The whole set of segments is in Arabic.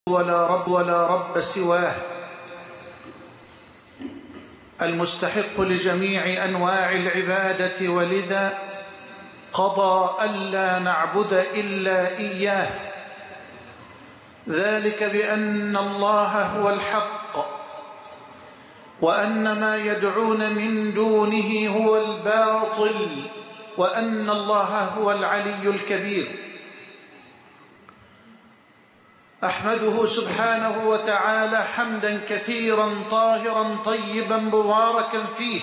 ولا رب سواه، المستحق لجميع أنواع العبادة، ولذا قضى ألا نعبد إلا إياه، ذلك بأن الله هو الحق وأن ما يدعون من دونه هو الباطل، وأن الله هو العلي الكبير. أحمده سبحانه وتعالى حمدا كثيرا طاهرا طيبا مباركا فيه،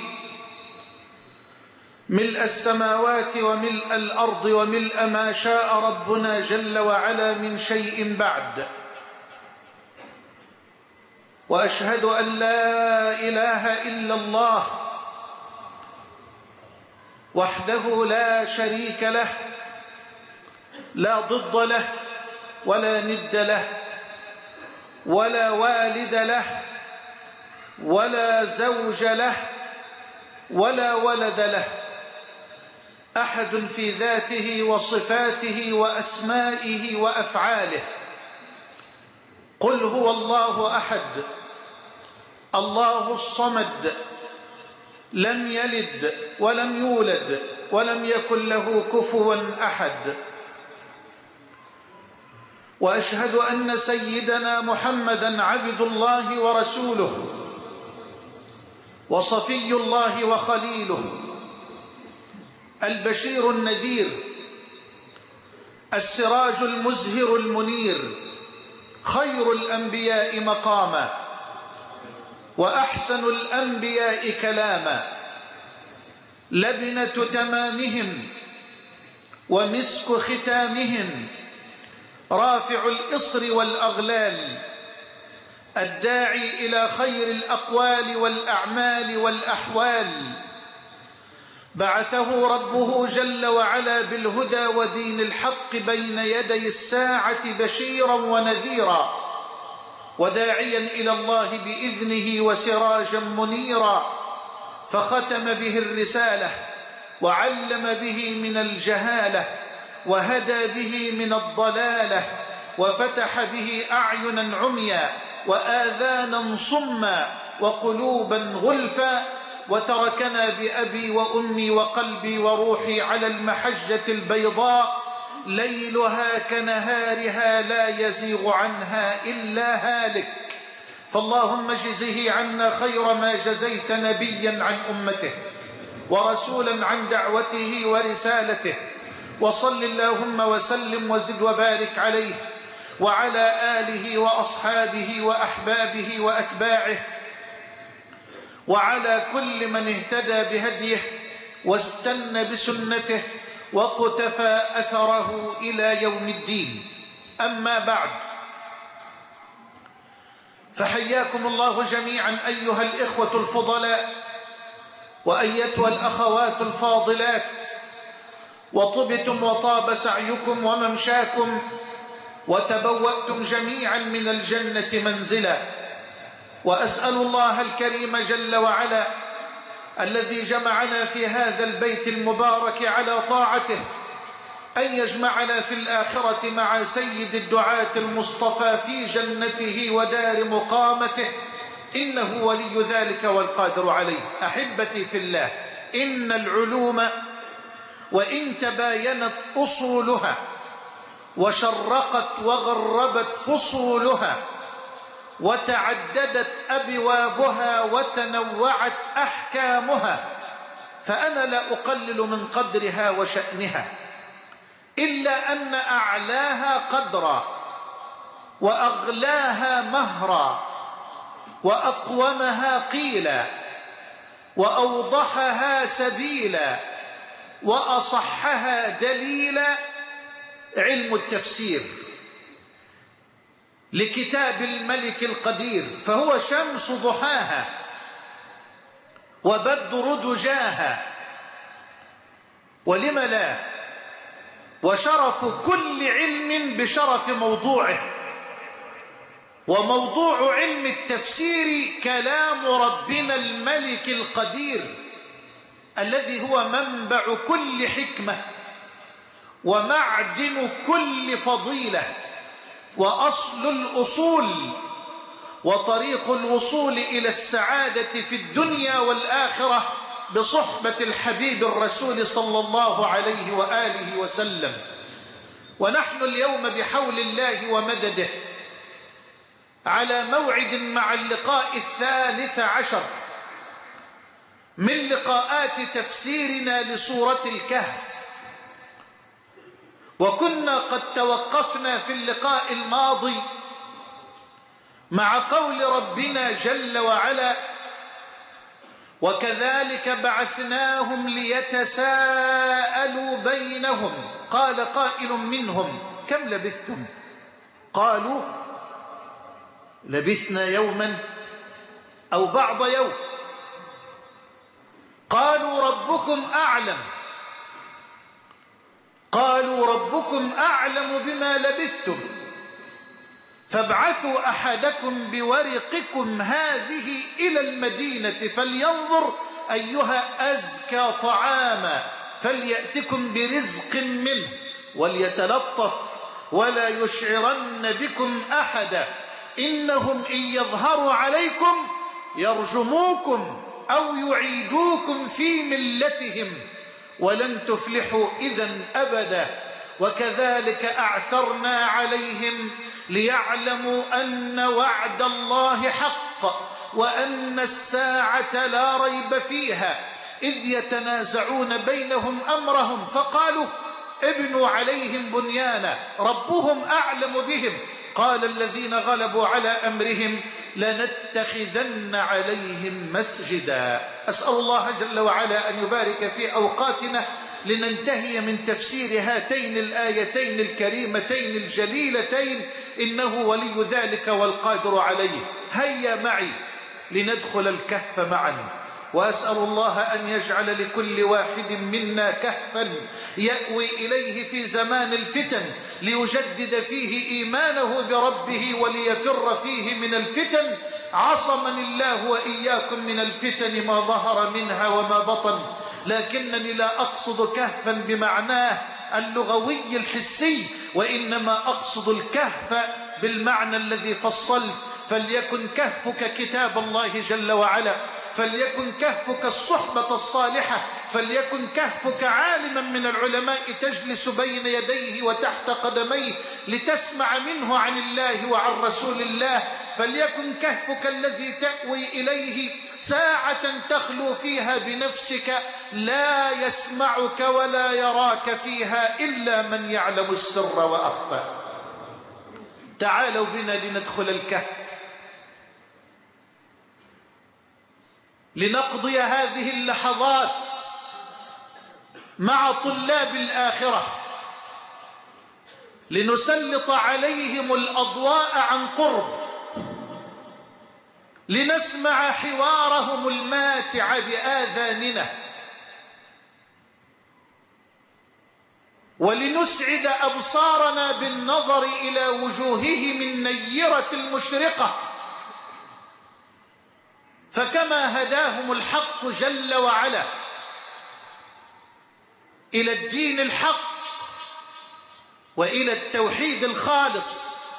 ملء السماوات وملء الأرض وملء ما شاء ربنا جل وعلا من شيء بعد. وأشهد أن لا إله إلا الله وحده لا شريك له، لا ضد له ولا ند له ولا والد له ولا زوج له ولا ولد له، أحد في ذاته وصفاته وأسمائه وأفعاله. قل هو الله أحد الله الصمد، لم يلد ولم يولد ولم يكن له كفوا أحد. وأشهد أن سيدنا محمدًا عبد الله ورسوله وصفي الله وخليله، البشير النذير، السراج المزهر المنير، خير الأنبياء مقاما وأحسن الأنبياء كلاما، لبنة تمامهم ومسك ختامهم، رافع الإصر والأغلال، الداعي إلى خير الأقوال والأعمال والأحوال، بعثه ربه جل وعلا بالهدى ودين الحق بين يدي الساعة بشيرا ونذيرا، وداعيا إلى الله بإذنه وسراجا منيرا، فختم به الرسالة وعلم به من الجهالة وهدى به من الضلالة، وفتح به أعينا عميا وآذانا صما وقلوبا غلفا، وتركنا بأبي وأمي وقلبي وروحي على المحجة البيضاء، ليلها كنهارها لا يزيغ عنها إلا هالك. فاللهم اجزه عنا خير ما جزيت نبيا عن أمته ورسولا عن دعوته ورسالته، وصل اللهم وسلم وزد وبارك عليه وعلى آله وأصحابه وأحبابه وأتباعه وعلى كل من اهتدى بهديه واستنى بسنته وقتفى أثره إلى يوم الدين. أما بعد، فحياكم الله جميعا أيها الإخوة الفضلاء وأيتها الأخوات الفاضلات، وطبتم وطاب سعيكم وممشاكم، وتبوأتم جميعا من الجنة منزلا. وأسأل الله الكريم جل وعلا الذي جمعنا في هذا البيت المبارك على طاعته أن يجمعنا في الآخرة مع سيد الدعاة المصطفى في جنته ودار مقامته، إنه ولي ذلك والقادر عليه. أحبتي في الله، إن العلوم وإن تباينت أصولها وشرقت وغربت فصولها وتعددت أبوابها وتنوعت أحكامها، فأنا لا أقلل من قدرها وشأنها، إلا أن أعلاها قدرا وأغلاها مهرا وأقومها قيلا وأوضحها سبيلا وأصحها دليلا علم التفسير لكتاب الملك القدير، فهو شمس ضحاها وبدر دجاها، ولم لا، وشرف كل علم بشرف موضوعه. وموضوع علم التفسير كلام ربنا الملك القدير الذي هو منبع كل حكمة ومعدن كل فضيلة وأصل الأصول وطريق الوصول إلى السعادة في الدنيا والآخرة بصحبة الحبيب الرسول صلى الله عليه وآله وسلم. ونحن اليوم بحول الله ومدده على موعد مع اللقاء 13 من لقاءات تفسيرنا لسورة الكهف. وكنا قد توقفنا في اللقاء الماضي مع قول ربنا جل وعلا: وكذلك بعثناهم ليتساءلوا بينهم قال قائل منهم كم لبثتم؟ قالوا لبثنا يوما أو بعض يوم. قالوا ربكم أعلم. قالوا ربكم أعلم بما لبثتم فابعثوا أحدكم بورقكم هذه إلى المدينة فلينظر أيها أزكى طعاما فليأتكم برزق منه وليتلطف ولا يشعرن بكم أحدا إنهم إن يظهروا عليكم يرجموكم أو يعيدوكم في ملتهم ولن تفلحوا إذن أبدا. وكذلك أعثرنا عليهم ليعلموا أن وعد الله حق وأن الساعة لا ريب فيها إذ يتنازعون بينهم أمرهم فقالوا ابنوا عليهم بنيانا ربهم أعلم بهم قال الذين غلبوا على أمرهم لنتخذن عليهم مسجدا. أسأل الله جل وعلا أن يبارك في أوقاتنا لننتهي من تفسير هاتين الآيتين الكريمتين الجليلتين إنه ولي ذلك والقادر عليه. هيا معي لندخل الكهف معا، وأسأل الله أن يجعل لكل واحد منا كهفا يأوي إليه في زمان الفتن ليجدد فيه إيمانه بربه وليفر فيه من الفتن. عصمني الله وإياكم من الفتن ما ظهر منها وما بطن، لكنني لا أقصد كهفا بمعناه اللغوي الحسي، وإنما أقصد الكهف بالمعنى الذي فصلت. فليكن كهفك كتاب الله جل وعلا، فليكن كهفك الصحبة الصالحة، فليكن كهفك عالما من العلماء تجلس بين يديه وتحت قدميه لتسمع منه عن الله وعن رسول الله، فليكن كهفك الذي تأوي إليه ساعة تخلو فيها بنفسك لا يسمعك ولا يراك فيها إلا من يعلم السر وأخفى. تعالوا بنا لندخل الكهف لنقضي هذه اللحظات مع طلاب الآخرة، لنسلط عليهم الأضواء عن قرب، لنسمع حوارهم الماتع بآذاننا، ولنسعد أبصارنا بالنظر إلى وجوههم النيرة المشرقة. فكما هداهم الحق جل وعلا إلى الدين الحق وإلى التوحيد الخالص،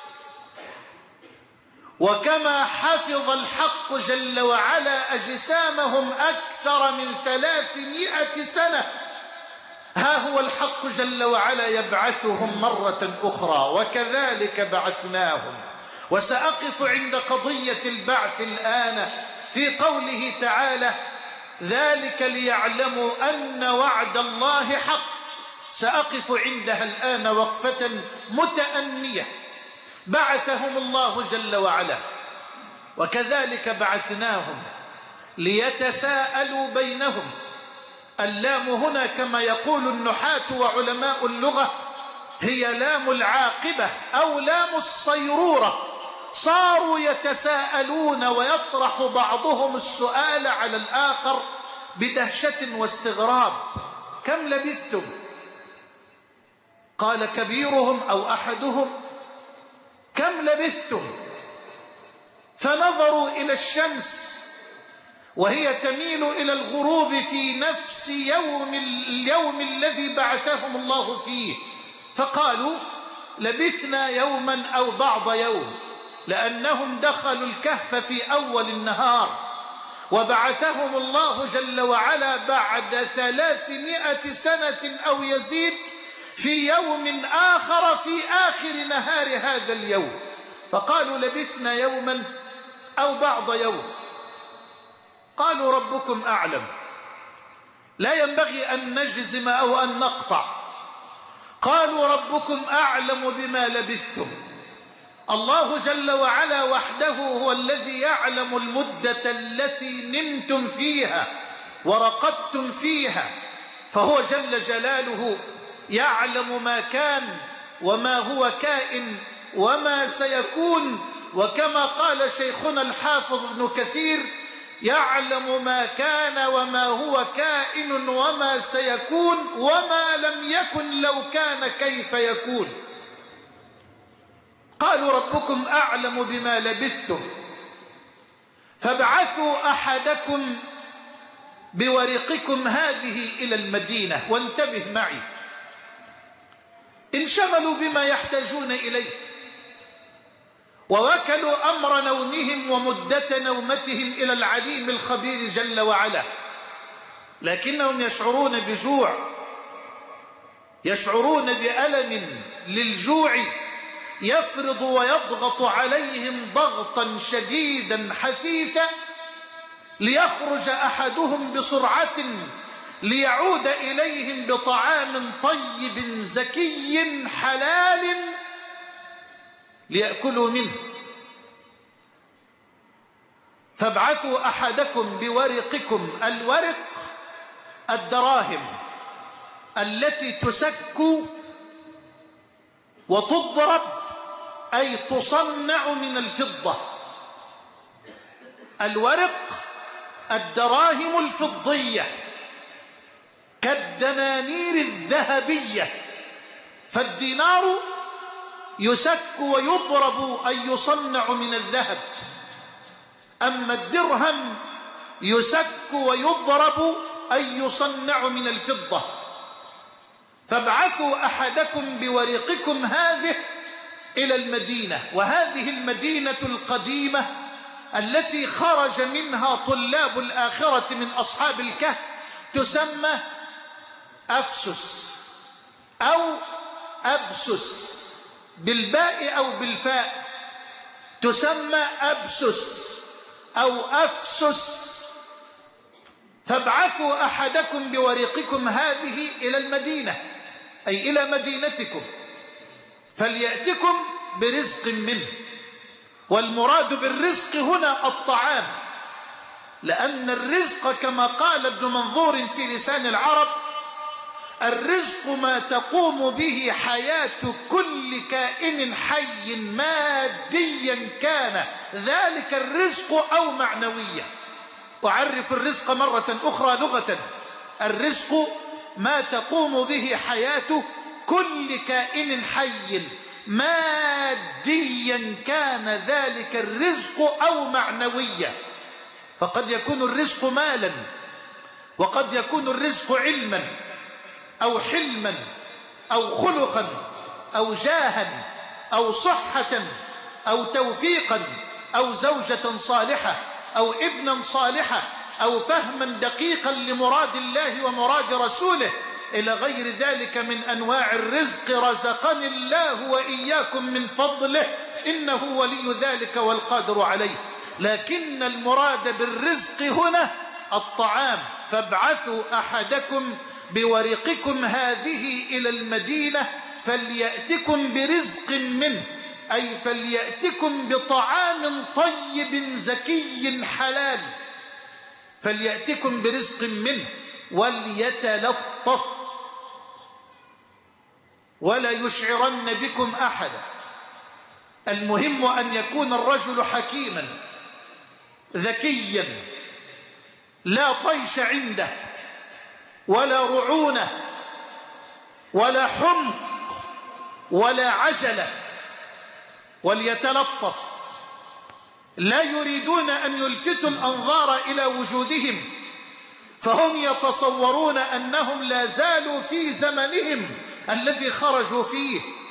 وكما حفظ الحق جل وعلا أجسامهم أكثر من 300 سنة، ها هو الحق جل وعلا يبعثهم مرة أخرى. وكذلك بعثناهم. وسأقف عند قضية البعث الآن في قوله تعالى ذلك ليعلموا أن وعد الله حق. سأقف عندها الآن وقفة متأنية. بعثهم الله جل وعلا، وكذلك بعثناهم ليتساءلوا بينهم. اللام هنا كما يقول النحاة وعلماء اللغة هي لام العاقبة أو لام الصيرورة. صاروا يتساءلون ويطرح بعضهم السؤال على الآخر بدهشة واستغراب. كم لبثتم؟ قال كبيرهم أو أحدهم كم لبثتم؟ فنظروا إلى الشمس وهي تميل إلى الغروب في نفس اليوم الذي بعثهم الله فيه، فقالوا لبثنا يوما أو بعض يوم، لأنهم دخلوا الكهف في أول النهار، وبعثهم الله جل وعلا بعد 300 سنة أو يزيد في يوم آخر في آخر نهار هذا اليوم، فقالوا لبثنا يوما أو بعض يوم. قالوا ربكم أعلم، لا ينبغي أن نجزم أو أن نقطع. قالوا ربكم أعلم بما لبثتم. الله جل وعلا وحده هو الذي يعلم المدة التي نمتم فيها ورقدتم فيها، فهو جل جلاله يعلم ما كان وما هو كائن وما سيكون، وكما قال شيخنا الحافظ ابن كثير: يعلم ما كان وما هو كائن وما سيكون وما لم يكن لو كان كيف يكون. قالوا ربكم أعلم بما لبثتم فابعثوا أحدكم بورقكم هذه إلى المدينة. وانتبه معي، انشغلوا بما يحتاجون إليه ووكلوا أمر نومهم ومدة نومتهم إلى العليم الخبير جل وعلا، لكنهم يشعرون بجوع، يشعرون بألم للجوع يفرض ويضغط عليهم ضغطا شديدا حثيثا، ليخرج أحدهم بسرعة ليعود إليهم بطعام طيب زكي حلال ليأكلوا منه. فابعثوا أحدكم بورقكم. الورق الدراهم التي تسك وتضرب، أي تصنع من الفضة. الورق الدراهم الفضية كالدنانير الذهبية، فالدينار يسك ويضرب أي يصنع من الذهب، أما الدرهم يسك ويضرب أي يصنع من الفضة. فابعثوا أحدكم بورقكم هذه إلى المدينة، وهذه المدينة القديمة التي خرج منها طلاب الآخرة من أصحاب الكهف تسمى أفسس أو أبسس، بالباء أو بالفاء، تسمى أبسس أو أفسس. فابعثوا أحدكم بورقكم هذه إلى المدينة، أي إلى مدينتكم، فليأتكم برزق منه. والمراد بالرزق هنا الطعام، لأن الرزق كما قال ابن منظور في لسان العرب: الرزق ما تقوم به حياة كل كائن حي ماديا كان ذلك الرزق أو معنويا. أعرف الرزق مرة أخرى لغة: الرزق ما تقوم به حياة كل كائن حي ماديا كان ذلك الرزق أو معنويا. فقد يكون الرزق مالا، وقد يكون الرزق علما أو حلما أو خلقا أو جاها أو صحة أو توفيقا أو زوجة صالحة أو ابنا صالحا أو فهما دقيقا لمراد الله ومراد رسوله، إلى غير ذلك من أنواع الرزق. رزقني الله وإياكم من فضله إنه ولي ذلك والقادر عليه. لكن المراد بالرزق هنا الطعام. فابعثوا أحدكم بورقكم هذه إلى المدينة فليأتكم برزق منه، أي فليأتكم بطعام طيب زكي حلال، فليأتكم برزق منه وليتلطف ولا يشعرن بكم أحدا. المهم أن يكون الرجل حكيما ذكيا، لا طيش عنده ولا رعونة ولا حمق ولا عجلة، وليتلطف. لا يريدون أن يلفتوا الأنظار إلى وجودهم، فهم يتصورون أنهم لا زالوا في زمنهم الذي خرجوا فيه،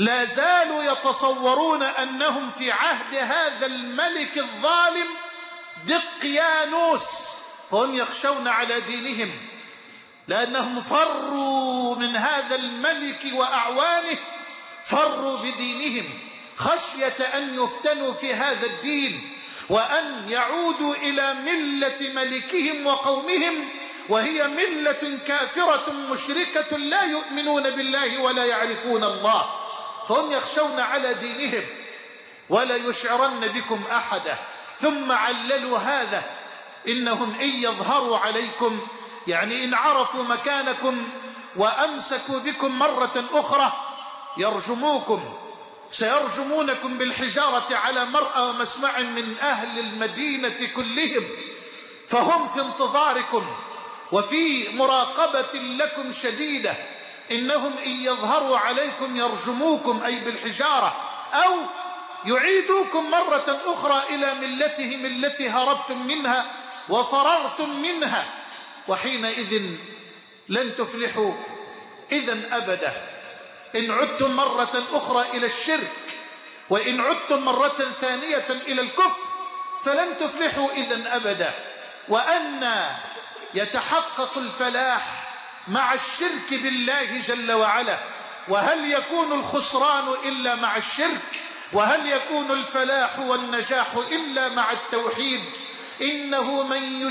لا زالوا يتصورون أنهم في عهد هذا الملك الظالم دقيانوس، فهم يخشون على دينهم لأنهم فروا من هذا الملك وأعوانه، فروا بدينهم خشية أن يفتنوا في هذا الدين وأن يعودوا إلى ملة ملكهم وقومهم، وهي ملة كافرة مشركة لا يؤمنون بالله ولا يعرفون الله، فهم يخشون على دينهم ولا يشعرن بكم أحدا. ثم عللوا هذا، إنهم إن يظهروا عليكم، يعني إن عرفوا مكانكم وأمسكوا بكم مرة أخرى يرجموكم، سيرجمونكم بالحجارة على مرأى ومسمع من أهل المدينة كلهم، فهم في انتظاركم وفي مراقبة لكم شديدة. إنهم إن يظهروا عليكم يرجموكم أي بالحجارة، أو يعيدوكم مرة أخرى إلى ملتهم التي هربتم منها وفررتم منها، وحينئذ لن تفلحوا إذن أبدا. إن عدتم مرة أخرى إلى الشرك وإن عدتم مرة ثانية إلى الكفر فلن تفلحوا إذن أبدا. وأن يتحقق الفلاح مع الشرك بالله جل وعلا؟ وهل يكون الخسران إلا مع الشرك؟ وهل يكون الفلاح والنجاح إلا مع التوحيد؟ إنه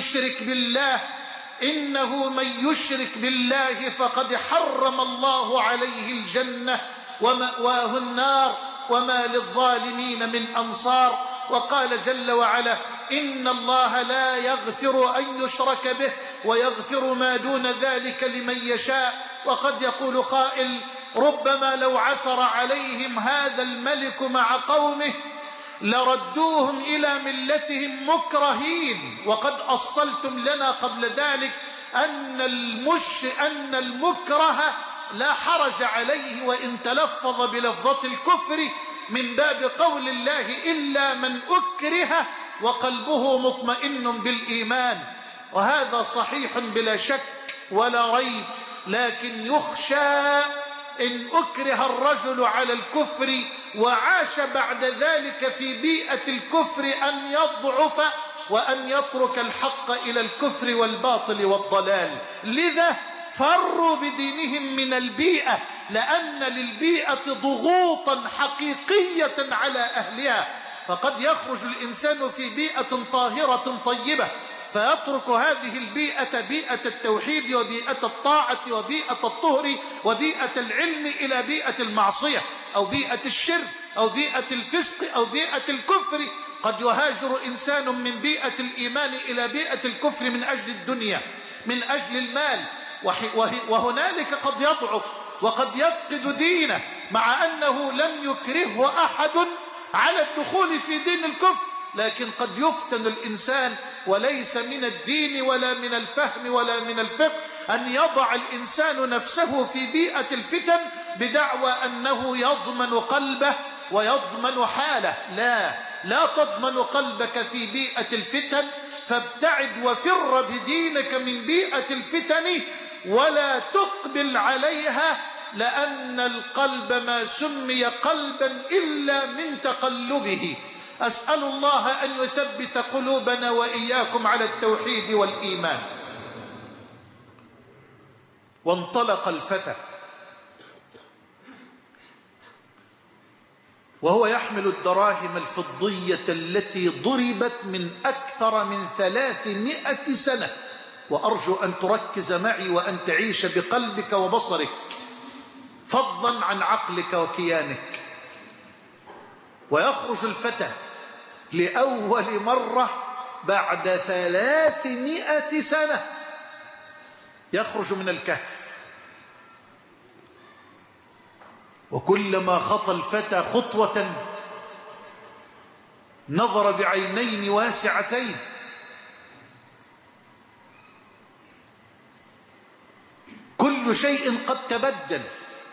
من يشرك بالله فقد حرم الله عليه الجنة ومأواه النار وما للظالمين من أنصار. وقال جل وعلا: إن الله لا يغفر أن يشرك به ويغفر ما دون ذلك لمن يشاء. وقد يقول قائل: ربما لو عثر عليهم هذا الملك مع قومه لردوهم إلى ملتهم مكرهين. وقد أصلتم لنا قبل ذلك أن المكره لا حرج عليه وإن تلفظ بلفظة الكفر، من باب قول الله: إلا من أكره وقلبه مطمئن بالإيمان. وهذا صحيح بلا شك ولا ريب، لكن يخشى إن أكره الرجل على الكفر وعاش بعد ذلك في بيئة الكفر أن يضعف وأن يترك الحق إلى الكفر والباطل والضلال. لذا فروا بدينهم من البيئة، لأن للبيئة ضغوطا حقيقية على أهلها. فقد يخرج الإنسان في بيئة طاهرة طيبة فيترك هذه البيئة، بيئة التوحيد وبيئة الطاعة وبيئة الطهر وبيئة العلم، إلى بيئة المعصية أو بيئة الشرك أو بيئة الفسق أو بيئة الكفر. قد يهاجر إنسان من بيئة الإيمان إلى بيئة الكفر من أجل الدنيا، من أجل المال، وهنالك قد يضعف وقد يفقد دينه، مع أنه لم يكرهه أحد على الدخول في دين الكفر، لكن قد يفتن الإنسان. وليس من الدين ولا من الفهم ولا من الفقه أن يضع الإنسان نفسه في بيئة الفتن بدعوى أنه يضمن قلبه ويضمن حاله. لا تضمن قلبك في بيئة الفتن، فابتعد وفر بدينك من بيئة الفتن ولا تقبل عليها، لأن القلب ما سمي قلبا إلا من تقلبه. أسأل الله أن يثبت قلوبنا وإياكم على التوحيد والإيمان. وانطلق الفتى وهو يحمل الدراهم الفضية التي ضربت من أكثر من 300 سنة. وأرجو أن تركز معي وأن تعيش بقلبك وبصرك فضلا عن عقلك وكيانك. ويخرج الفتى لأول مرة بعد 300 سنة، يخرج من الكهف. وكلما خطى الفتى خطوة نظر بعينين واسعتين، كل شيء قد تبدل،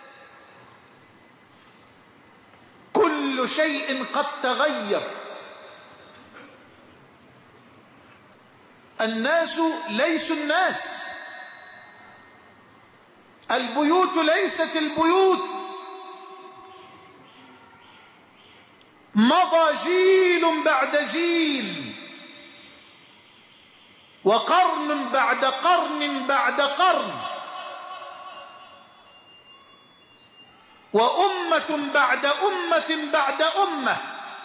كل شيء قد تغير. الناس ليسوا الناس، البيوت ليست البيوت، مضى جيل بعد جيل، وقرن بعد قرن بعد قرن، وأمة بعد أمة بعد أمة،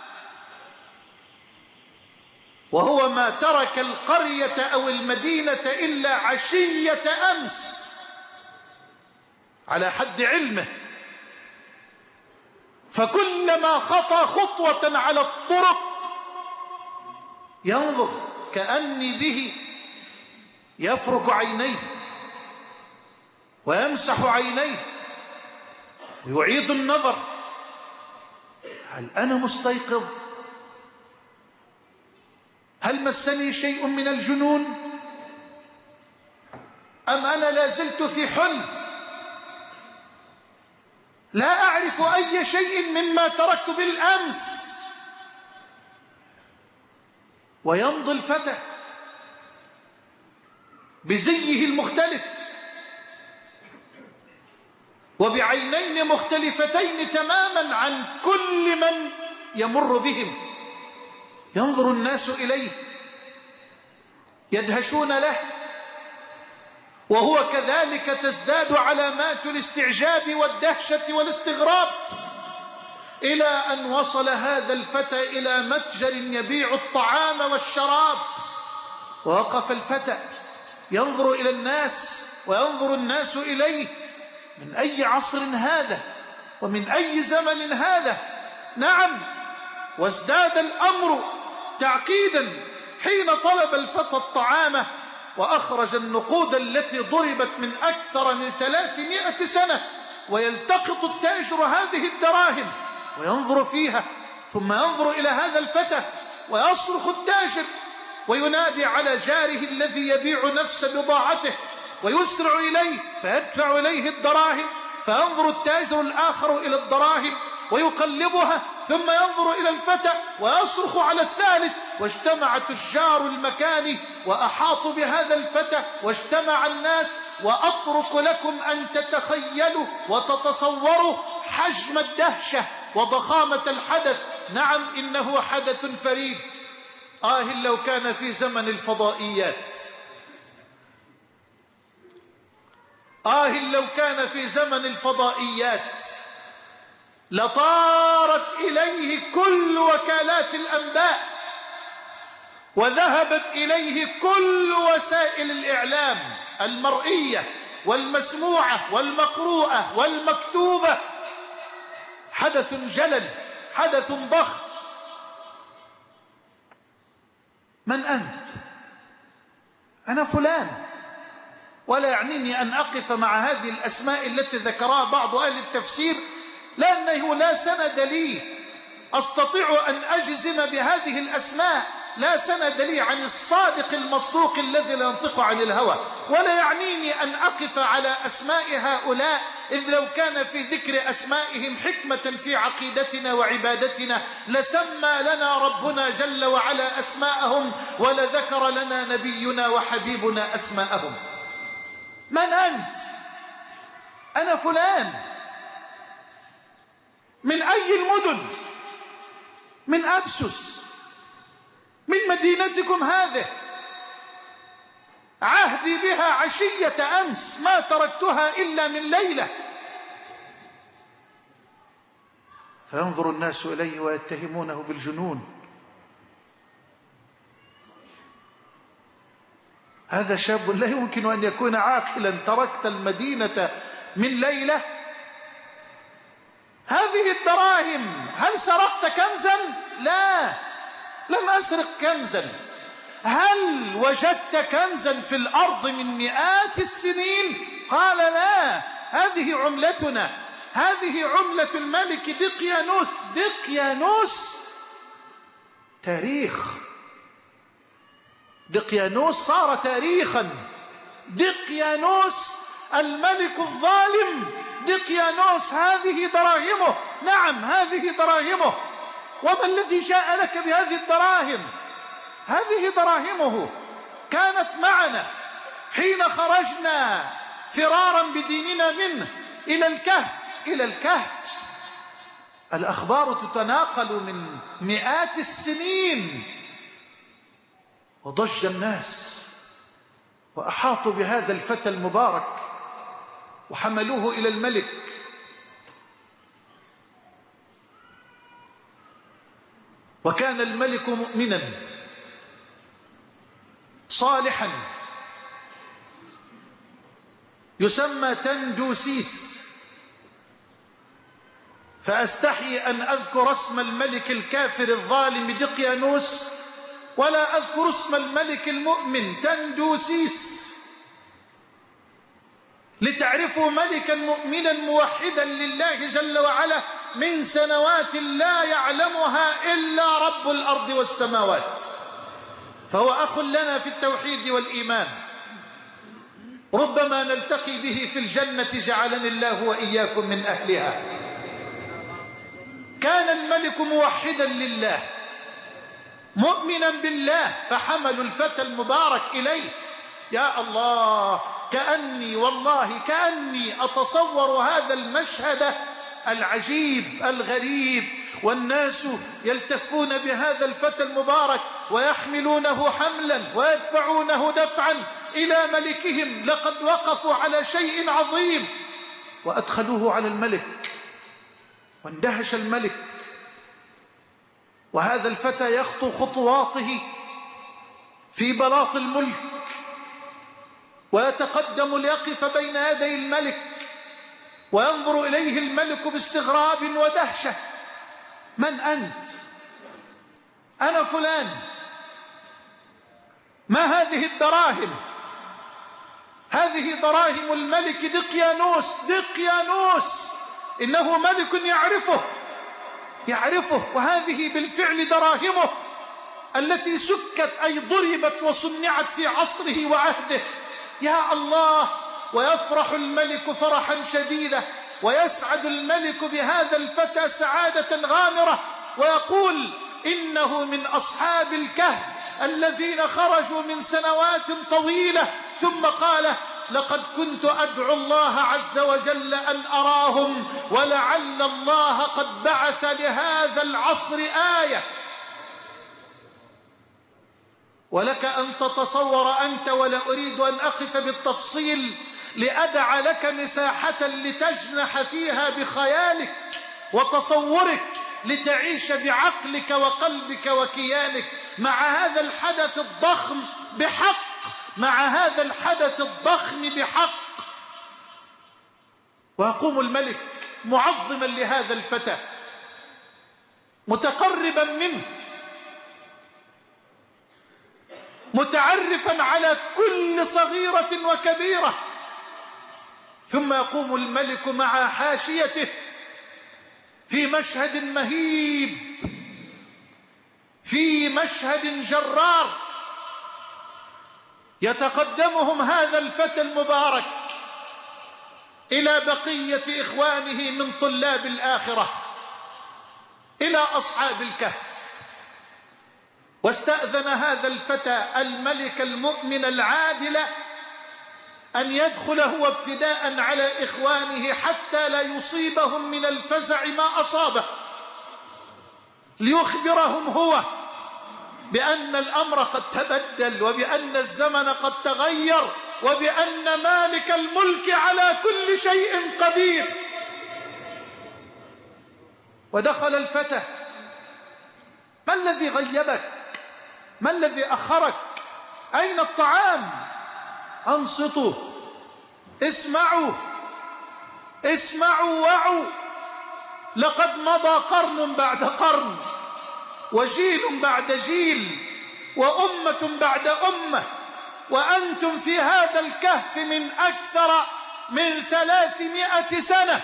وهو ما ترك القرية أو المدينة إلا عشية أمس على حد علمه. فكلما خطى خطوة على الطرق ينظر كأني به يفرك عينيه ويمسح عينيه ويعيد النظر: هل أنا مستيقظ؟ هل مسني شيء من الجنون؟ أم أنا لا زلت في حلم لا أعرف أي شيء مما تركت بالأمس؟ ويمضي الفتى بزيه المختلف وبعينين مختلفتين تماما عن كل من يمر بهم. ينظر الناس إليه يدهشون له، وهو كذلك تزداد علامات الاستعجاب والدهشة والاستغراب، إلى أن وصل هذا الفتى إلى متجر يبيع الطعام والشراب. ووقف الفتى ينظر إلى الناس وينظر الناس إليه: من أي عصر هذا ومن أي زمن هذا؟ نعم، وازداد الأمر تعقيدا حين طلب الفتى الطعام وأخرج النقود التي ضربت من أكثر من 300 سنة، ويلتقط التاجر هذه الدراهم وينظر فيها، ثم ينظر إلى هذا الفتى ويصرخ التاجر وينادي على جاره الذي يبيع نفس بضاعته ويسرع إليه فيدفع إليه الدراهم، فينظر التاجر الآخر إلى الدراهم ويقلبها، ثم ينظر إلى الفتى ويصرخ على الثالث، واجتمع تجار المكان وأحاطوا بهذا الفتى واجتمع الناس. وأترك لكم أن تتخيلوا وتتصوروا حجم الدهشة وضخامة الحدث. نعم، إنه حدث فريد. لو كان في زمن الفضائيات، لو كان في زمن الفضائيات لطارت إليه كل وكالات الأنباء وذهبت إليه كل وسائل الإعلام المرئية والمسموعة والمقروءة والمكتوبة. حدث جلل، حدث ضخم. من أنت؟ أنا فلان، ولا يعنيني أن أقف مع هذه الأسماء التي ذكرها بعض أهل التفسير، لأنه لا سند لي أستطيع أن أجزم بهذه الأسماء، لا سند لي عن الصادق المصدوق الذي لا ينطق عن الهوى. ولا يعنيني أن أقف على أسماء هؤلاء، إذ لو كان في ذكر أسمائهم حكمة في عقيدتنا وعبادتنا لسمى لنا ربنا جل وعلا أسماءهم، ولذكر لنا نبينا وحبيبنا أسماءهم. من أنت؟ أنا فلان. من أي المدن؟ من أبسس، من مدينتكم هذه. عهدي بها عشية أمس، ما تركتها إلا من ليلة. فينظر الناس إليه ويتهمونه بالجنون. هذا شاب لا يمكن أن يكون عاقلا، تركت المدينة من ليلة. هذه الدراهم، هل سرقت كنزا؟ لا، لم أسرق كنزا. هل وجدت كنزا في الأرض من مئات السنين؟ قال لا، هذه عملتنا، هذه عملة الملك دقيانوس. دقيانوس تاريخ، دقيانوس صار تاريخا. دقيانوس الملك الظالم، دقيانوس هذه دراهمه. نعم، هذه دراهمه. وما الذي جاء لك بهذه الدراهم؟ هذه دراهمه كانت معنا حين خرجنا فرارا بديننا منه إلى الكهف. إلى الكهف. الأخبار تتناقل من مئات السنين، وضج الناس وأحاطوا بهذا الفتى المبارك وحملوه إلى الملك. وكان الملك مؤمنا صالحا يسمى تندوسيس، فأستحي أن أذكر اسم الملك الكافر الظالم دقيانوس ولا أذكر اسم الملك المؤمن تندوسيس، لتعرفوا ملكا مؤمنا موحدا لله جل وعلا من سنوات لا يعلمها إلا رب الأرض والسماوات، فهو أخ لنا في التوحيد والإيمان، ربما نلتقي به في الجنة، جعلني الله وإياكم من أهلها. كان الملك موحدا لله مؤمنا بالله، فحملوا الفتى المبارك إليه. يا الله، كأني أتصور هذا المشهد العجيب الغريب، والناس يلتفون بهذا الفتى المبارك ويحملونه حملا ويدفعونه دفعا إلى ملكهم. لقد وقفوا على شيء عظيم، وأدخلوه على الملك، واندهش الملك، وهذا الفتى يخطو خطواته في بلاط الملك ويتقدم ليقف بين يدي الملك، وينظر إليه الملك باستغراب ودهشة. من أنت؟ أنا فلان. ما هذه الدراهم؟ هذه دراهم الملك دقيانوس، إنه ملك يعرفه، وهذه بالفعل دراهمه التي سكت أي ضربت وصنعت في عصره وعهده. يا الله! ويفرح الملك فرحا شديدا، ويسعد الملك بهذا الفتى سعادة غامرة، ويقول إنه من أصحاب الكهف الذين خرجوا من سنوات طويلة. ثم قال: لقد كنت أدعو الله عز وجل أن أراهم، ولعل الله قد بعث لهذا العصر آية. ولك أن تتصور أنت، ولا أريد أن أقف بالتفصيل لأدع لك مساحة لتجنح فيها بخيالك وتصورك، لتعيش بعقلك وقلبك وكيانك مع هذا الحدث الضخم بحق، ويقوم الملك معظما لهذا الفتى، متقربا منه، متعرفا على كل صغيرة وكبيرة. ثم يقوم الملك مع حاشيته في مشهد مهيب، في مشهد جرار، يتقدمهم هذا الفتى المبارك إلى بقية إخوانه من طلاب الآخرة، إلى أصحاب الكهف. واستأذن هذا الفتى الملك المؤمن العادل أن يدخل هو ابتداء على إخوانه حتى لا يصيبهم من الفزع ما أصابه، ليخبرهم هو بأن الأمر قد تبدل، وبأن الزمن قد تغير، وبأن مالك الملك على كل شيء قدير. ودخل الفتى: ما الذي غيبك؟ ما الذي أخرك؟ أين الطعام؟ أنصتوا، اسمعوا وعوا، لقد مضى قرن بعد قرن، وجيل بعد جيل، وأمة بعد أمة، وأنتم في هذا الكهف من أكثر من 300 سنة.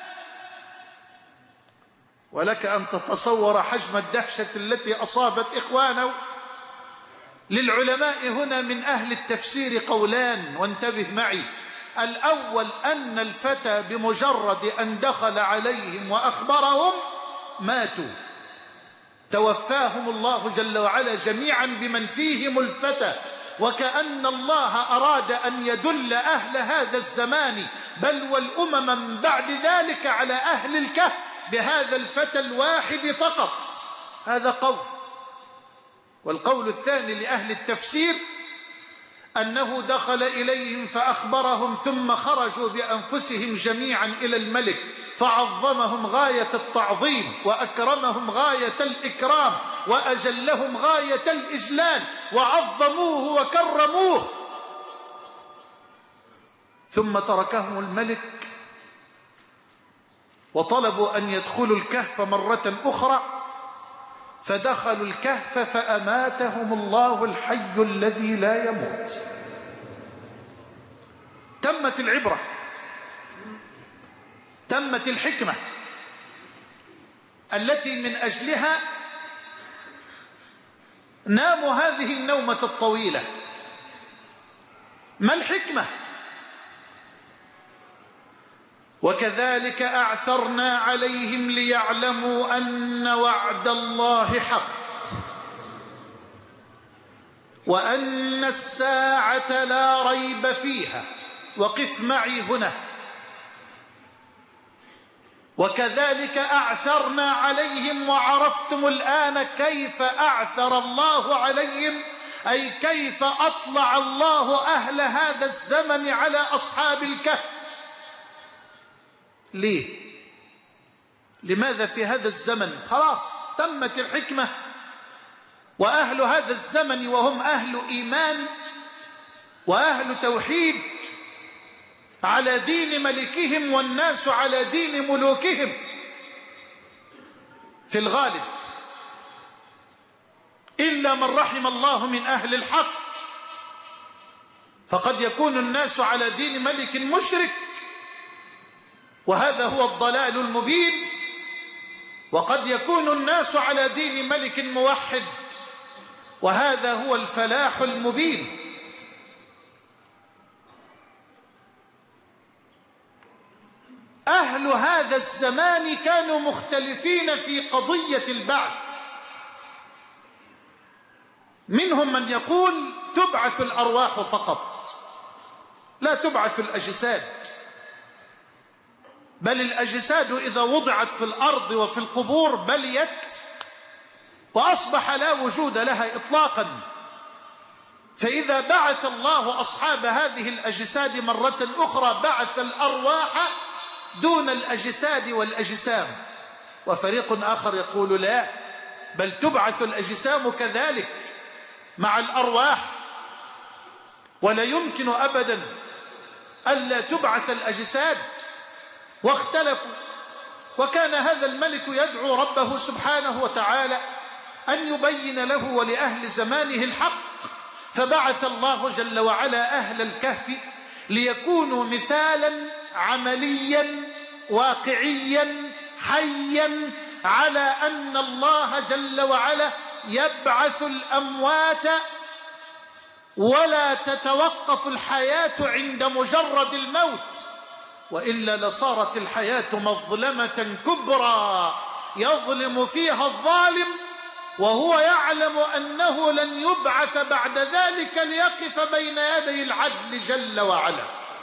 ولك أن تتصور حجم الدهشة التي أصابت إخوانه. للعلماء هنا من أهل التفسير قولان، وانتبه معي. الأول أن الفتى بمجرد أن دخل عليهم وأخبرهم ماتوا، توفاهم الله جل وعلا جميعا بمن فيهم الفتى، وكأن الله أراد أن يدل أهل هذا الزمان بل والأمم من بعد ذلك على أهل الكهف بهذا الفتى الواحد فقط. هذا قول. والقول الثاني لأهل التفسير أنه دخل إليهم فأخبرهم ثم خرجوا بأنفسهم جميعا إلى الملك فعظمهم غاية التعظيم وأكرمهم غاية الإكرام وأجلهم غاية الإجلال وعظموه وكرموه، ثم تركهم الملك وطلبوا أن يدخلوا الكهف مرة أخرى، فدخلوا الكهف فأماتهم الله الحي الذي لا يموت. تمت العبرة، تمت الحكمة التي من أجلها ناموا هذه النومة الطويلة. ما الحكمة؟ وكذلك أعثرنا عليهم ليعلموا أن وعد الله حق وأن الساعة لا ريب فيها. وقف معي هنا. وكذلك أعثرنا عليهم، وعرفتم الآن كيف أعثر الله عليهم، أي كيف أطلع الله أهل هذا الزمن على أصحاب الكهف. ليه؟ لماذا في هذا الزمن؟ خلاص تمت الحكمة، وأهل هذا الزمن وهم أهل إيمان وأهل توحيد على دين ملكهم، والناس على دين ملوكهم في الغالب، إلا من رحم الله من أهل الحق، فقد يكون الناس على دين ملك مشرك وهذا هو الضلال المبين، وقد يكون الناس على دين ملك موحد وهذا هو الفلاح المبين. أهل هذا الزمان كانوا مختلفين في قضية البعث. منهم من يقول تبعث الأرواح فقط، لا تبعث الأجساد، بل الأجساد إذا وضعت في الأرض وفي القبور بليت وأصبح لا وجود لها إطلاقا، فإذا بعث الله أصحاب هذه الأجساد مرة أخرى بعث الأرواح دون الأجساد والأجسام. وفريق آخر يقول لا، بل تبعث الأجسام كذلك مع الأرواح، ولا يمكن أبدا ألا تبعث الأجساد. واختلفوا، وكان هذا الملك يدعو ربه سبحانه وتعالى أن يبين له ولأهل زمانه الحق، فبعث الله جل وعلا أهل الكهف ليكونوا مثالا عمليا واقعيا حيا على أن الله جل وعلا يبعث الأموات ولا تتوقف الحياة عند مجرد الموت، وإلا لصارت الحياة مظلمة كبرى يظلم فيها الظالم وهو يعلم أنه لن يبعث بعد ذلك ليقف بين يدي العدل جل وعلا.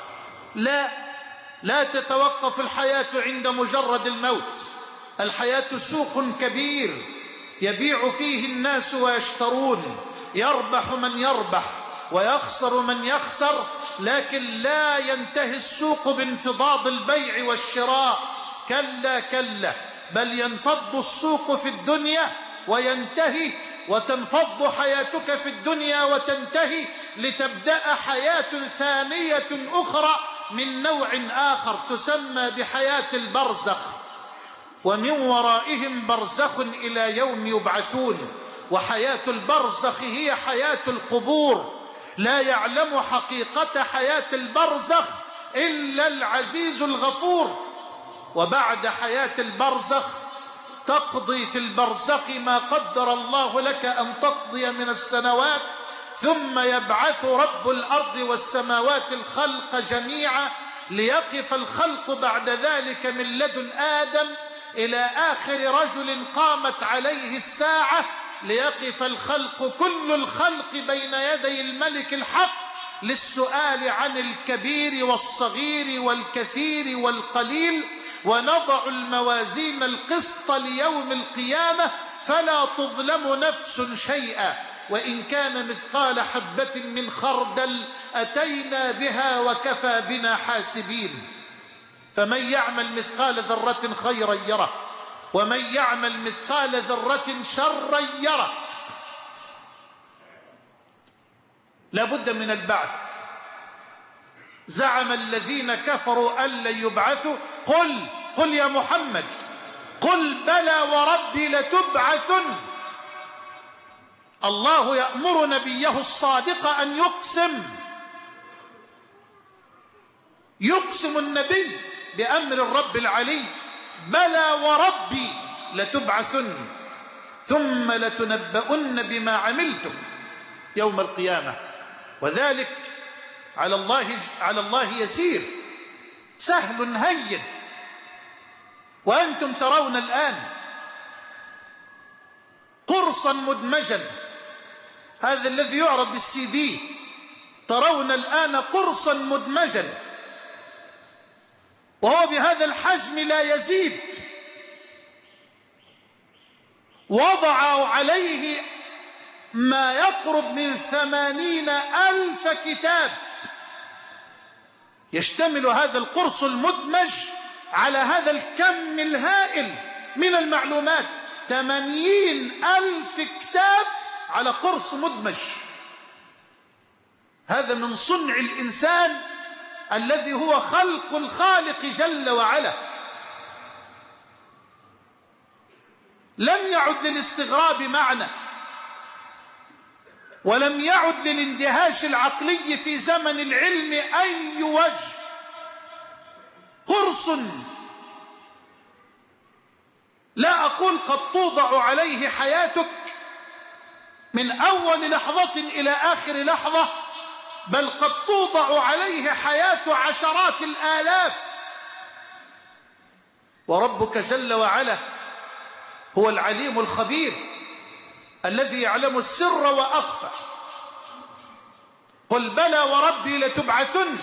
لا تتوقف الحياة عند مجرد الموت. الحياة سوق كبير يبيع فيه الناس ويشترون، يربح من يربح ويخسر من يخسر، لكن لا ينتهي السوق بانفضاض البيع والشراء، كلا كلا، بل ينفض السوق في الدنيا وينتهي، وتنفض حياتك في الدنيا وتنتهي، لتبدأ حياة ثانية أخرى من نوع آخر تسمى بحياة البرزخ، ومن ورائهم برزخ إلى يوم يبعثون. وحياة البرزخ هي حياة القبور، لا يعلم حقيقة حياة البرزخ إلا العزيز الغفور. وبعد حياة البرزخ تقضي في البرزخ ما قدر الله لك أن تقضي من السنوات، ثم يبعث رب الأرض والسماوات الخلق جميعا ليقف الخلق بعد ذلك من لدن آدم إلى آخر رجل قامت عليه الساعة، ليقف الخلق كل الخلق بين يدي الملك الحق للسؤال عن الكبير والصغير والكثير والقليل، ونضع الموازين القسط ليوم القيامة فلا تظلم نفس شيئا وإن كان مثقال حبة من خردل أتينا بها وكفى بنا حاسبين. فمن يعمل مثقال ذرة خيرا يره ومن يعمل مثقال ذرة شرا يره. لا بد من البعث. زعم الذين كفروا أن لن يبعثوا قل يا محمد قل بلى وربي لتبعثن. الله يأمر نبيه الصادق أن يقسم النبي بأمر الرب العلي بلى وربي لتبعثن ثم لتنبؤن بما عملتم يوم القيامة وذلك على الله يسير سهل هين. وأنتم ترون الآن قرصا مدمجا، هذا الذي يعرض بالسي دي، ترون الآن قرصا مدمجا وهو بهذا الحجم لا يزيد، وضعوا عليه ما يقرب من 80,000 كتاب. يشتمل هذا القرص المدمج على هذا الكم الهائل من المعلومات، 80,000 كتاب على قرص مدمج. هذا من صنع الإنسان الذي هو خلق الخالق جل وعلا. لم يعد للاستغراب معنى ولم يعد للاندهاش العقلي في زمن العلم أي وجه. قرص لا أقول قد توضع عليه حياتك من أول لحظة إلى آخر لحظة، بل قد توضع عليه حياة عشرات الآلاف. وربك جل وعلا هو العليم الخبير الذي يعلم السر وأخفى. قل بلى وربي لتبعثن.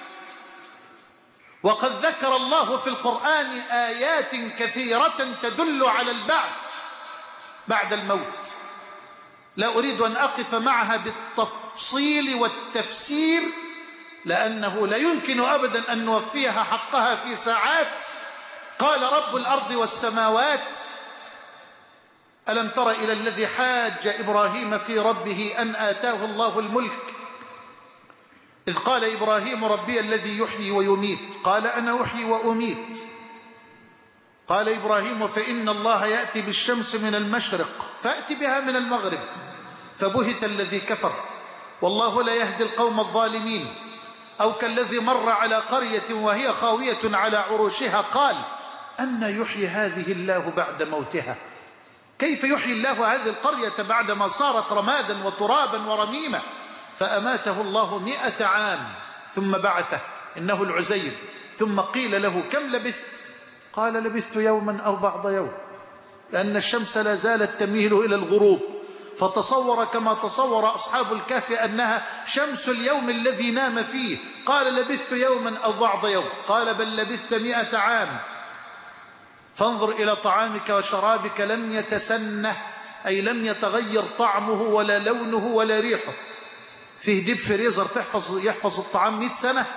وقد ذكر الله في القرآن آيات كثيرة تدل على البعث بعد الموت، لا أريد أن أقف معها بالتفصيل والتفسير لأنه لا يمكن أبدا أن نوفيها حقها في ساعات. قال رب الأرض والسماوات: ألم تر إلى الذي حاج إبراهيم في ربه أن آتاه الله الملك إذ قال إبراهيم ربي الذي يحيي ويميت قال أنا أحيي وأميت. قال إبراهيم فإن الله يأتي بالشمس من المشرق فأت بها من المغرب فبهت الذي كفر والله لا يهدي القوم الظالمين. أو كالذي مر على قرية وهي خاوية على عروشها قال أن يحيي هذه الله بعد موتها. كيف يحيي الله هذه القرية بعدما صارت رمادا وترابا ورميمة؟ فأماته الله 100 عام ثم بعثه، إنه العزير. ثم قيل له كم لبثت؟ قال لبثت يوما أو بعض يوم، لأن الشمس لا زالت تميل إلى الغروب، فتصور كما تصور أصحاب الكهف أنها شمس اليوم الذي نام فيه. قال لبثت يوما أو بعض يوم، قال بل لبثت 100 عام. فانظر إلى طعامك وشرابك لم يتسنه، أي لم يتغير طعمه ولا لونه ولا ريحه. فيه ديب فريزر يحفظ الطعام 100 سنة،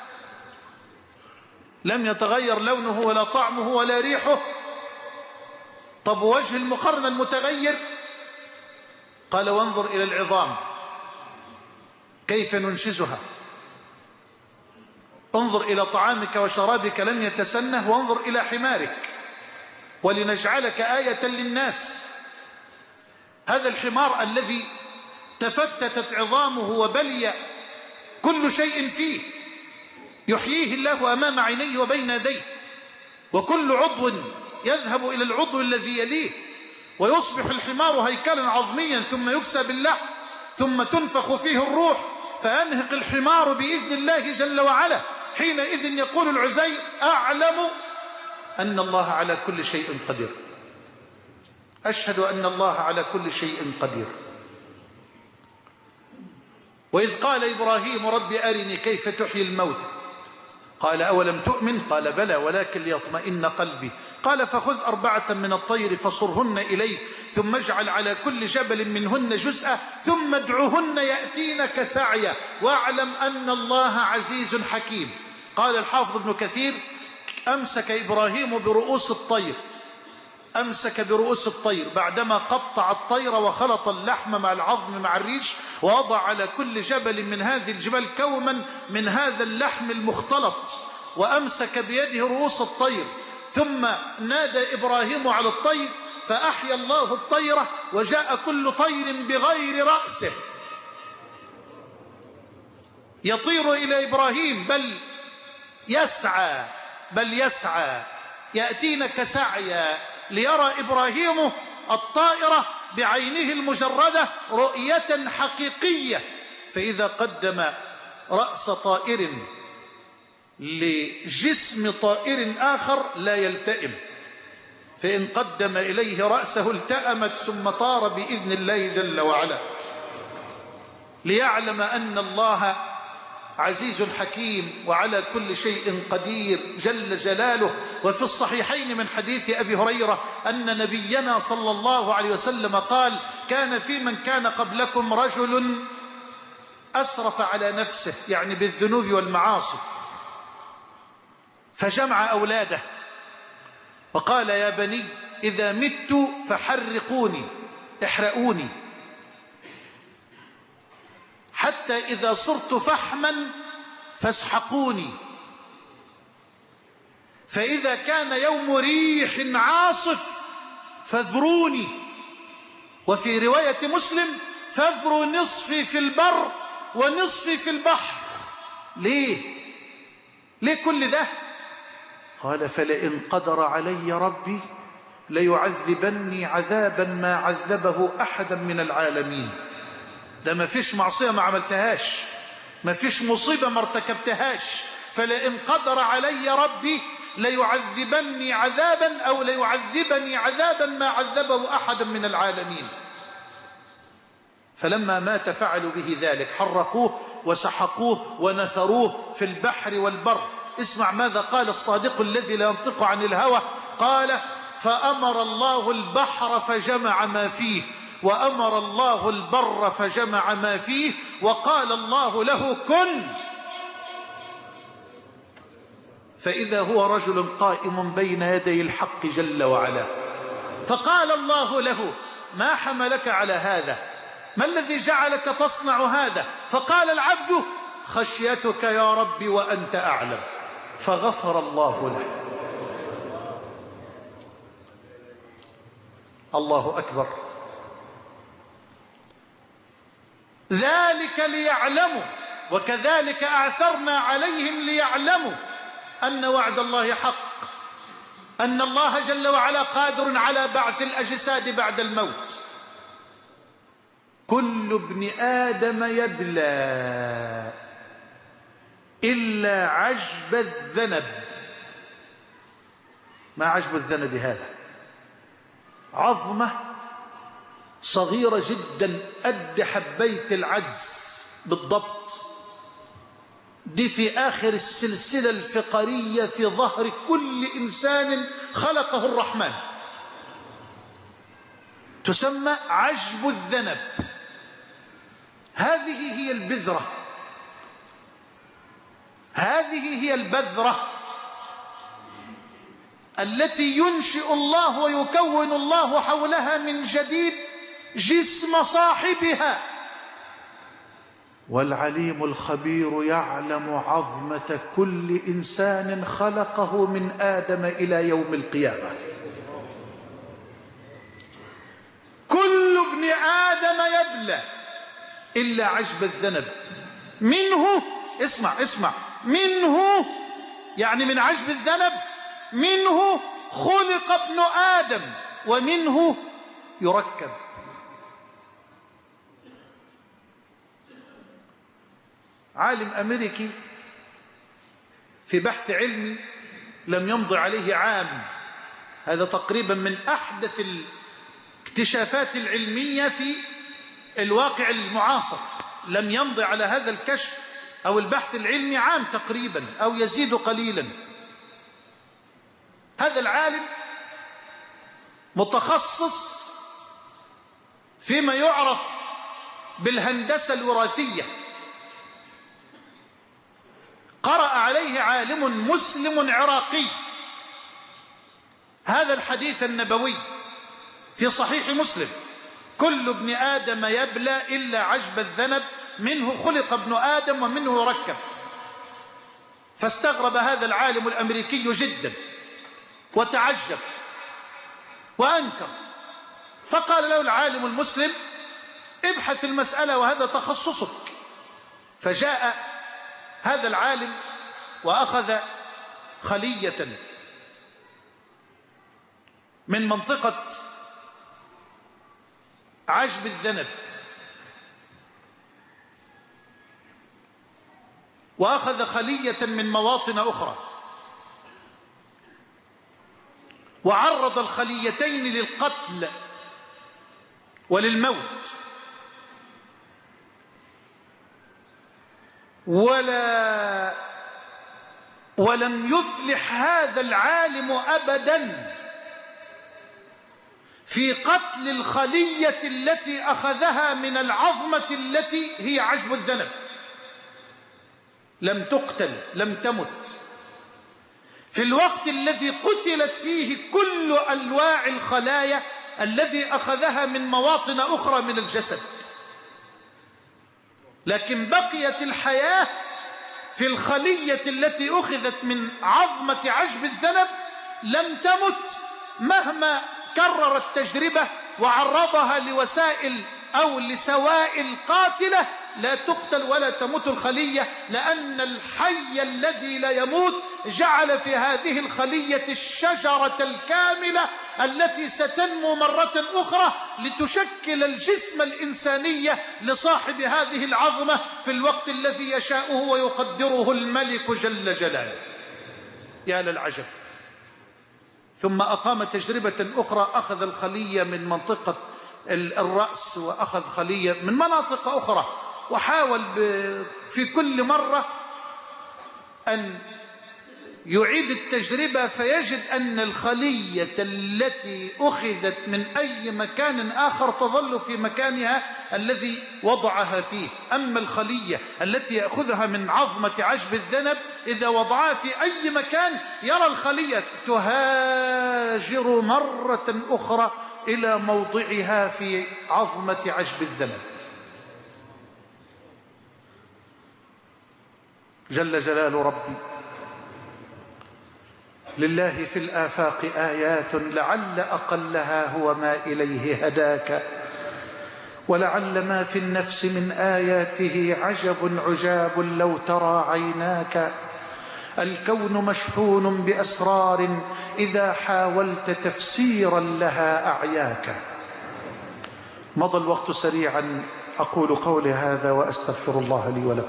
لم يتغير لونه ولا طعمه ولا ريحه. طب وجه المقارنة المتغير؟ قال وانظر إلى العظام كيف ننشزها. انظر إلى طعامك وشرابك لم يتسنه، وانظر إلى حمارك ولنجعلك آية للناس. هذا الحمار الذي تفتتت عظامه وبلي كل شيء فيه يحييه الله أمام عينيه وبين يديه، وكل عضو يذهب إلى العضو الذي يليه، ويصبح الحمار هيكلا عظميا ثم يكسى باللحم ثم تنفخ فيه الروح فينهق الحمار بإذن الله جل وعلا. حينئذ يقول العزير أعلم أن الله على كل شيء قدير. أشهد أن الله على كل شيء قدير. وإذ قال إبراهيم رب أرني كيف تحيي الموتى قال أولم تؤمن قال بلى ولكن ليطمئن قلبي قال فخذ 4 من الطير فصرهن إليك ثم اجعل على كل جبل منهن جزءا ثم ادعهن يأتينك سعيا واعلم أن الله عزيز حكيم. قال الحافظ ابن كثير: أمسك إبراهيم برؤوس الطير، أمسك برؤوس الطير بعدما قطع الطير وخلط اللحم مع العظم مع الريش، ووضع على كل جبل من هذه الجبال كوما من هذا اللحم المختلط، وأمسك بيده رؤوس الطير، ثم نادى إبراهيم على الطير فأحيا الله الطيرة وجاء كل طير بغير رأسه يطير إلى إبراهيم، بل يسعى يأتينك سعيا، ليرى إبراهيم الطائرة بعينه المجردة رؤية حقيقية. فإذا قدم رأس طائر لجسم طائر آخر لا يلتئم، فإن قدم إليه رأسه التأمت ثم طار بإذن الله جل وعلا، ليعلم أن الله عزيز حكيم وعلى كل شيء قدير جل جلاله. وفي الصحيحين من حديث أبي هريرة أن نبينا صلى الله عليه وسلم قال: كان في من كان قبلكم رجل أسرف على نفسه، يعني بالذنوب والمعاصي، فجمع أولاده وقال: يا بني إذا مت فحرقوني، احرقوني، حتى إذا صرت فحما فاسحقوني، فإذا كان يوم ريح عاصف فاذروني، وفي رواية مسلم: فاذروا نصفي في البر ونصفي في البحر. ليه كل ده؟ قال: فلئن قدر علي ربي ليعذبني عذابا ما عذبه أحدا من العالمين. ده ما فيش معصية ما عملتهاش، ما فيش مصيبة ما ارتكبتهاش، فلئن قدر علي ربي ليعذبني عذابا أو ليعذبني عذابا ما عذبه أحدا من العالمين. فلما مات فعلوا به ذلك، حرقوه وسحقوه ونثروه في البحر والبر. اسمع ماذا قال الصادق الذي لا ينطق عن الهوى، قال: فأمر الله البحر فجمع ما فيه، وأمر الله البر فجمع ما فيه، وقال الله له: كن، فإذا هو رجل قائم بين يدي الحق جل وعلا، فقال الله له: ما حملك على هذا؟ ما الذي جعلك تصنع هذا؟ فقال العبد: خشيتك يا رب وأنت أعلم، فغفر الله له. الله أكبر. ذلك ليعلموا، وكذلك أعثرنا عليهم ليعلموا أن وعد الله حق، أن الله جل وعلا قادر على بعث الأجساد بعد الموت. كل ابن آدم يبلى إلا عجب الذنب. ما عجب الذنب هذا؟ عظمة صغيرة جدا قد حبيت العدس بالضبط، دي في آخر السلسلة الفقرية في ظهر كل إنسان خلقه الرحمن، تسمى عجب الذنب. هذه هي البذرة، هذه هي البذرة التي ينشئ الله ويكون الله حولها من جديد جسم صاحبها. والعليم الخبير يعلم عظمة كل إنسان خلقه من آدم إلى يوم القيامة. كل ابن آدم يبلى إلا عجب الذنب. منه، اسمع، منه يعني من عجب الذنب، منه خلق ابن آدم ومنه يركب. عالم أمريكي في بحث علمي لم يمضي عليه عام، هذا تقريبا من أحدث الاكتشافات العلمية في الواقع المعاصر، لم يمضي على هذا الكشف أو البحث العلمي عام تقريبا أو يزيد قليلا. هذا العالم متخصص فيما يعرف بالهندسة الوراثية. قرأ عليه عالم مسلم عراقي هذا الحديث النبوي في صحيح مسلم: كل ابن آدم يبلى إلا عجب الذنب، منه خلق ابن آدم ومنه ركب. فاستغرب هذا العالم الأمريكي جدا وتعجب وأنكر، فقال له العالم المسلم: ابحث المسألة وهذا تخصصك. فجاء هذا العالم وأخذ خلية من منطقة عجب الذنب، وأخذ خلية من مواطن أخرى، وعرض الخليتين للقتل وللموت، ولم يفلح هذا العالم أبدا في قتل الخلية التي أخذها من العظمة التي هي عجب الذنب. لم تقتل، لم تمت في الوقت الذي قتلت فيه كل أنواع الخلايا الذي أخذها من مواطن أخرى من الجسد، لكن بقيت الحياة في الخلية التي أخذت من عظمة عجب الذنب، لم تمت مهما كرر التجربة وعرضها لوسائل أو لسوائل قاتلة. لا تقتل ولا تموت الخلية، لأن الحي الذي لا يموت جعل في هذه الخلية الشجرة الكاملة التي ستنمو مرة أخرى لتشكل الجسم الإنساني لصاحب هذه العظمة في الوقت الذي يشاءه ويقدره الملك جل جلاله. يا للعجب. ثم أقام تجربة أخرى، أخذ الخلية من منطقة الرأس وأخذ خلية من مناطق أخرى، وحاول في كل مرة أن يعيد التجربة، فيجد أن الخلية التي أخذت من أي مكان آخر تظل في مكانها الذي وضعها فيه. أما الخلية التي يأخذها من عظمة عجب الذنب إذا وضعها في أي مكان يرى الخلية تهاجر مرة أخرى إلى موضعها في عظمة عجب الذنب. جل جلال ربي. لله في الآفاق آيات لعل أقلها هو ما إليه هداك، ولعل ما في النفس من آياته عجب عجاب لو ترى عيناك. الكون مشحون بأسرار إذا حاولت تفسيرا لها أعياك. مضى الوقت سريعا، أقول قولي هذا وأستغفر الله لي ولكم.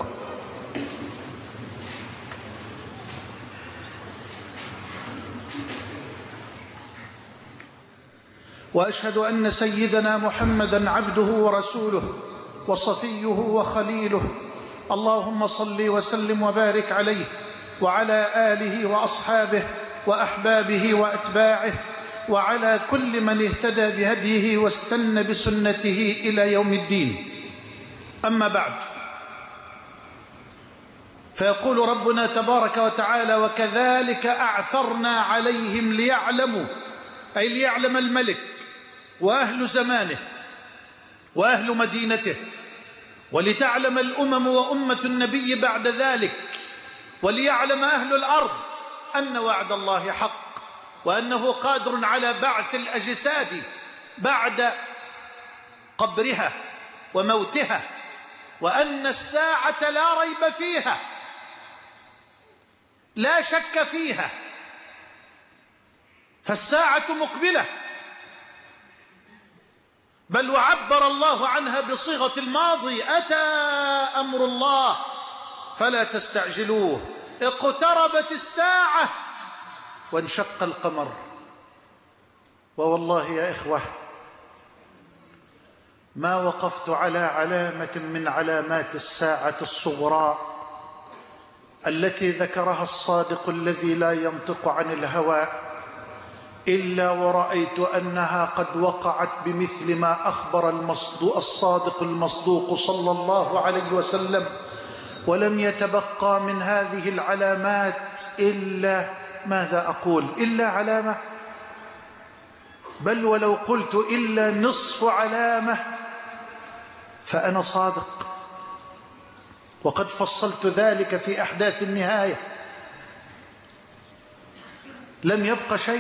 وأشهد أن سيدنا محمدا عبده ورسوله وصفيه وخليله، اللهم صل وسلم وبارك عليه وعلى آله وأصحابه وأحبابه وأتباعه وعلى كل من اهتدى بهديه واستنى بسنته إلى يوم الدين. أما بعد، فيقول ربنا تبارك وتعالى: وكذلك أعثرنا عليهم ليعلموا، أي ليعلم الملك وأهل زمانه وأهل مدينته، ولتعلم الأمم وأمة النبي بعد ذلك، وليعلم أهل الأرض أن وعد الله حق، وأنه قادر على بعث الأجساد بعد قبرها وموتها، وأن الساعة لا ريب فيها، لا شك فيها، فالساعة مقبلة، بل وعبر الله عنها بصيغة الماضي: أتى أمر الله فلا تستعجلوه، اقتربت الساعة وانشق القمر. ووالله يا إخوة ما وقفت على علامة من علامات الساعة الصغرى التي ذكرها الصادق الذي لا ينطق عن الهوى إلا ورأيت أنها قد وقعت بمثل ما أخبر الصادق المصدوق صلى الله عليه وسلم، ولم يتبقى من هذه العلامات إلا ماذا أقول؟ إلا علامة، بل ولو قلت إلا نصف علامة فأنا صادق، وقد فصلت ذلك في أحداث النهاية. لم يبق شيء،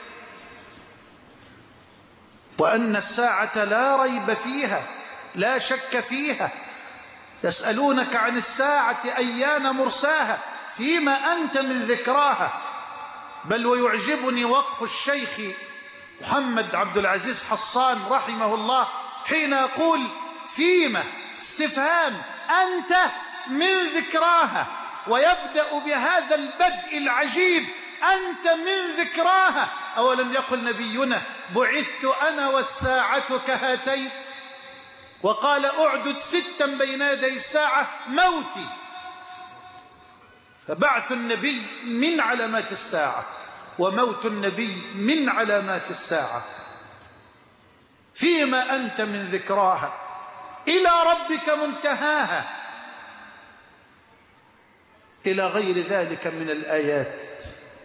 وأن الساعة لا ريب فيها لا شك فيها. يسألونك عن الساعة أيان مرساها فيما أنت من ذكراها. بل ويعجبني وقف الشيخ محمد عبد العزيز حصان رحمه الله حين يقول فيما استفهام أنت من ذكراها، ويبدأ بهذا البدء العجيب أنت من ذكراها. أولم يقل نبينا بعثت أنا والساعة كهاتين؟ وقال أعدد 6 بين يدي الساعة موتي. فبعث النبي من علامات الساعة، وموت النبي من علامات الساعة. فيما أنت من ذكراها إلى ربك منتهاها، إلى غير ذلك من الآيات.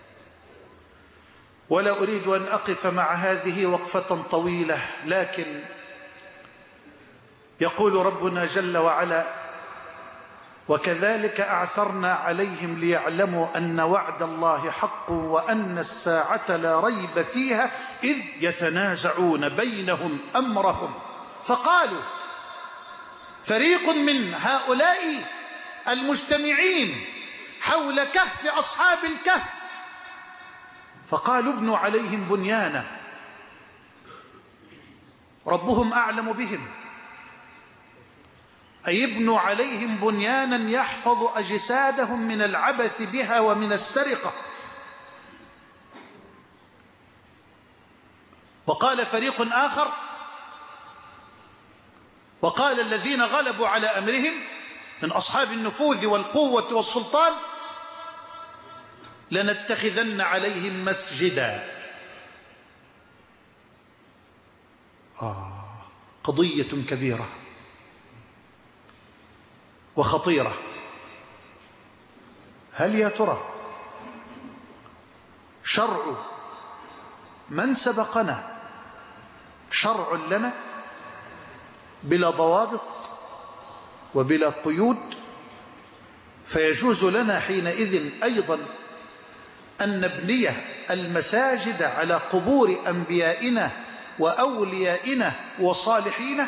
ولا أريد أن أقف مع هذه وقفة طويلة، لكن يقول ربنا جل وعلا وكذلك أعثرنا عليهم ليعلموا أن وعد الله حق وأن الساعة لا ريب فيها إذ يتنازعون بينهم أمرهم. فقالوا فريق من هؤلاء المجتمعين حول كهف أصحاب الكهف فقالوا ابنوا عليهم بنيانا ربهم أعلم بهم، أي ابنوا عليهم بنيانا يحفظ أجسادهم من العبث بها ومن السرقة. وقال فريق آخر وقال الذين غلبوا على أمرهم من أصحاب النفوذ والقوة والسلطان لنتخذن عليهم مسجدا. قضية كبيرة وخطيرة. هل يا ترى شرع من سبقنا شرع لنا بلا ضوابط وبلا قيود؟ فيجوز لنا حينئذ أيضا أن نبني المساجد على قبور أنبيائنا وأوليائنا وصالحينا؟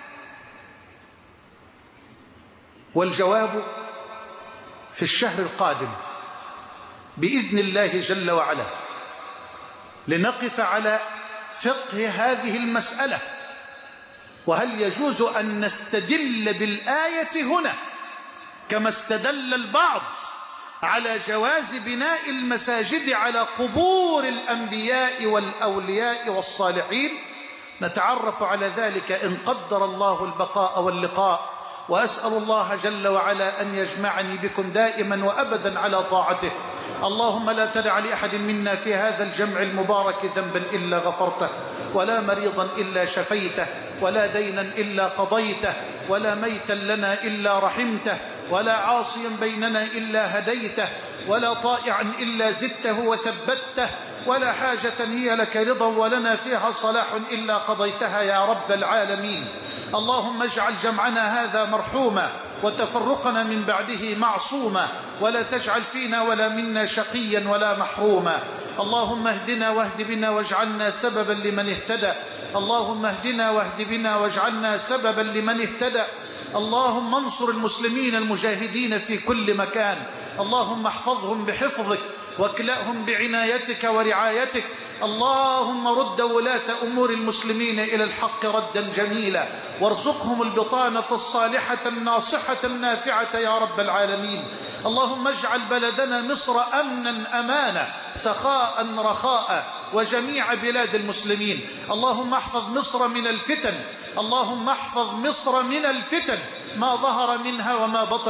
والجواب في الشهر القادم بإذن الله جل وعلا، لنقف على فقه هذه المسألة، وهل يجوز أن نستدل بالآية هنا كما استدل البعض على جواز بناء المساجد على قبور الأنبياء والأولياء والصالحين؟ نتعرف على ذلك إن قدر الله البقاء واللقاء، وأسأل الله جل وعلا أن يجمعني بكم دائما وأبدا على طاعته. اللهم لا تدع لأحد منا في هذا الجمع المبارك ذنبا إلا غفرته، ولا مريضا إلا شفيته، ولا دينا إلا قضيته، ولا ميتا لنا إلا رحمته، ولا عاصيا بيننا إلا هديته، ولا طائعا إلا زدته وثبته، ولا حاجة هي لك رضا ولنا فيها صلاح إلا قضيتها يا رب العالمين. اللهم اجعل جمعنا هذا مرحوما وتفرقنا من بعده معصوما، ولا تجعل فينا ولا منا شقيا ولا محروما. اللهم اهدنا واهد بنا واجعلنا سببا لمن اهتدى. اللهم اهدنا واهد بنا واجعلنا سببا لمن اهتدى. اللهم انصر المسلمين المجاهدين في كل مكان. اللهم احفظهم بحفظك واكلأهم بعنايتك ورعايتك. اللهم رد ولاة أمور المسلمين إلى الحق ردا جميلا، وارزقهم البطانة الصالحة الناصحة النافعة يا رب العالمين. اللهم اجعل بلدنا مصر أمنا أمانا سخاء رخاء وجميع بلاد المسلمين. اللهم احفظ مصر من الفتن، اللهم احفظ مصر من الفتن ما ظهر منها وما بطن.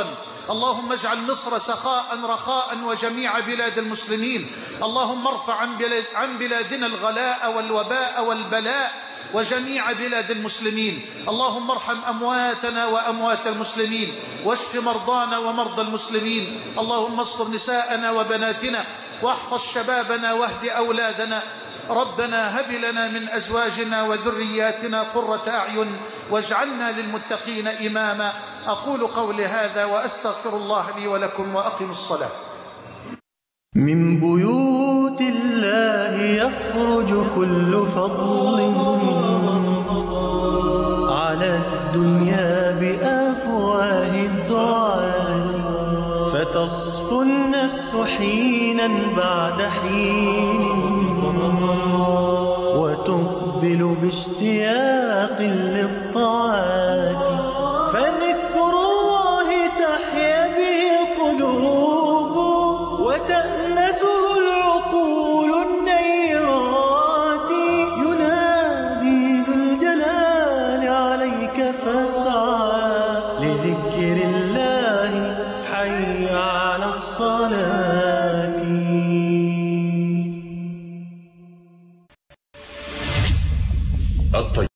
اللهم اجعل مصر سخاء رخاء وجميع بلاد المسلمين. اللهم ارفع عن بلادنا الغلاء والوباء والبلاء وجميع بلاد المسلمين. اللهم ارحم أمواتنا وأموات المسلمين، واشف مرضانا ومرضى المسلمين. اللهم استر نساءنا وبناتنا، واحفظ شبابنا واهد أولادنا. ربنا هب لنا من أزواجنا وذرياتنا قرة أعين واجعلنا للمتقين إماما. أقول قولي هذا وأستغفر الله لي ولكم، وأقم الصلاة. من بيوت الله يخرج كل فضل على الدنيا بأفواه الدعاة، فتصفو النفس حينا بعد حين وتقبل باشتياق للطاعات، فذكر الله تحيا به القلوب وتأنسه العقول النيرات. ينادي ذو الجلال عليك فاسعى لذكر الله، حي على الصلاة. الطيب.